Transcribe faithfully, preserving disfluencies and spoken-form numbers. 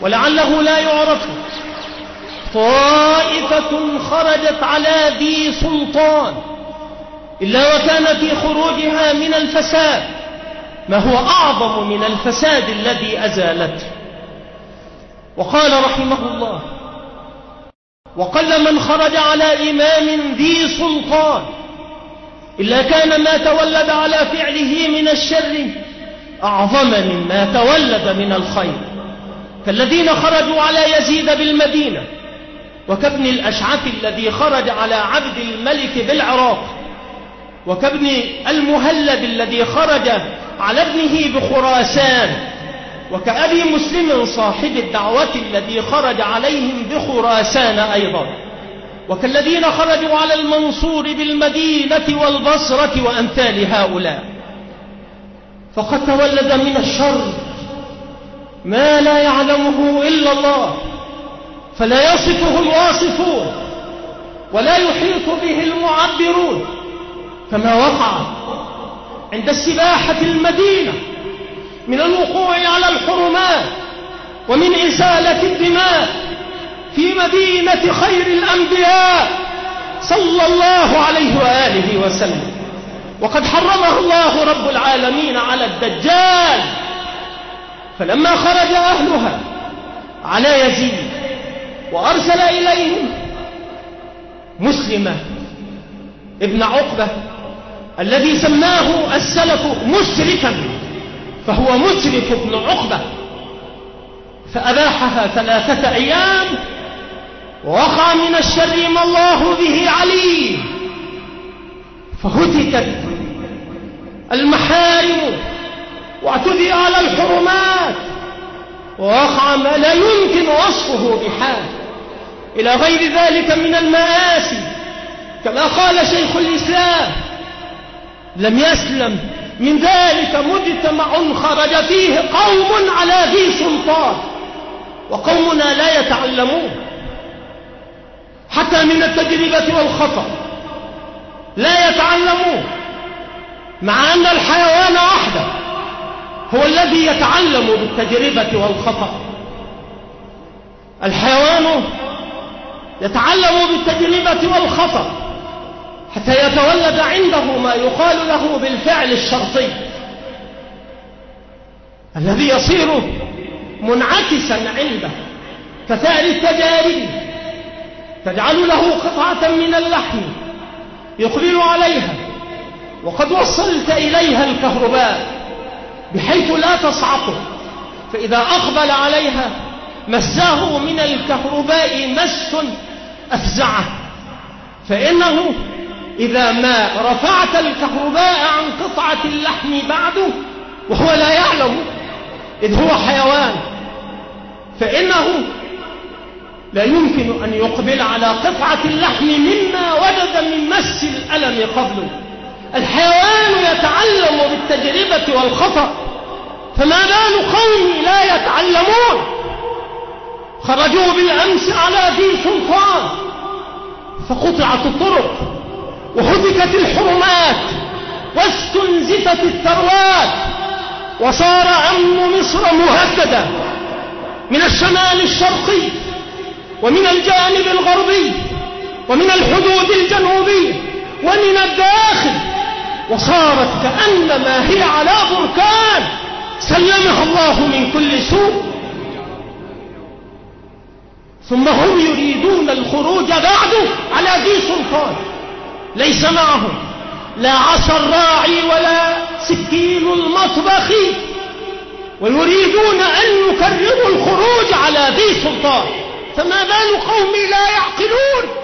ولعله لا يعرف، طائفة خرجت على ذي سلطان إلا وكان في خروجها من الفساد ما هو أعظم من الفساد الذي أزالته. وقال رحمه الله: وقل من خرج على إمام ذي سلطان إلا كان ما تولد على فعله من الشر أعظم مما تولد من الخير، كالذين خرجوا على يزيد بالمدينة، وكابن الأشعث الذي خرج على عبد الملك بالعراق، وكابن المهلب الذي خرج على ابنه بخراسان، وكأبي مسلم صاحب الدعوة الذي خرج عليهم بخراسان أيضا، وكالذين خرجوا على المنصور بالمدينة والبصرة وأمثال هؤلاء. فقد تولد من الشر ما لا يعلمه إلا الله، فلا يصفه الواصفون ولا يحيط به المعبرون، كما وقع عند السباحة في المدينة من الوقوع على الحرمات ومن إزالة الدماء في مدينة خير الأنبياء صلى الله عليه وآله وسلم. وقد حرمه الله رب العالمين على الدجال، فلما خرج أهلها على يزيد وأرسل إليهم مسلمة ابن عقبة الذي سماه السلف مسرفا، فهو مسرف ابن عقبة، فأباحها ثلاثة أيام، ووقع من الشر ما الله به عليم، فهتكت المحارم واعتدي على الحرمات، ووقع ما لا يمكن وصفه بحال إلى غير ذلك من المآسي، كما قال شيخ الإسلام: لم يسلم من ذلك مجتمع خرج فيه قوم على ذي سلطان، وقومنا لا يتعلمون حتى من التجربة والخطأ، لا يتعلمون، مع أن الحيوان وحده هو الذي يتعلم بالتجربة والخطأ. الحيوان يتعلم بالتجربة والخطأ حتى يتولد عنده ما يقال له بالفعل الشرطي، الذي يصير منعكسا عنده كثار التجارب، تجعل له قطعة من اللحم يقبل عليها، وقد وصلت إليها الكهرباء بحيث لا تصعقه، فإذا أقبل عليها مساه من الكهرباء مس أفزعه، فإنه إذا ما رفعت الكهرباء عن قطعة اللحم بعده وهو لا يعلم إذ هو حيوان، فإنه لا يمكن أن يقبل على قطعة اللحم مما وجد من مس الألم قبله. الحيوان يتعلم بالتجربة والخطأ، فما بال قوم لا يتعلمون؟ خرجوا بالأمس على ذي سلطان فقطعت الطرق وهتكت الحرمات واستنزفت الثروات، وصار أمن مصر مهددا من الشمال الشرقي ومن الجانب الغربي ومن الحدود الجنوبية ومن الداخل، وصارت كأنما هي على بركان سلمها الله من كل سوء. ثم هم يريدون الخروج بعده على ذي سلطان ليس معهم لا عصا الراعي ولا سكين المطبخ، ويريدون أن يكرروا الخروج على ذي سلطان، فما بال قوم لا يعقلون؟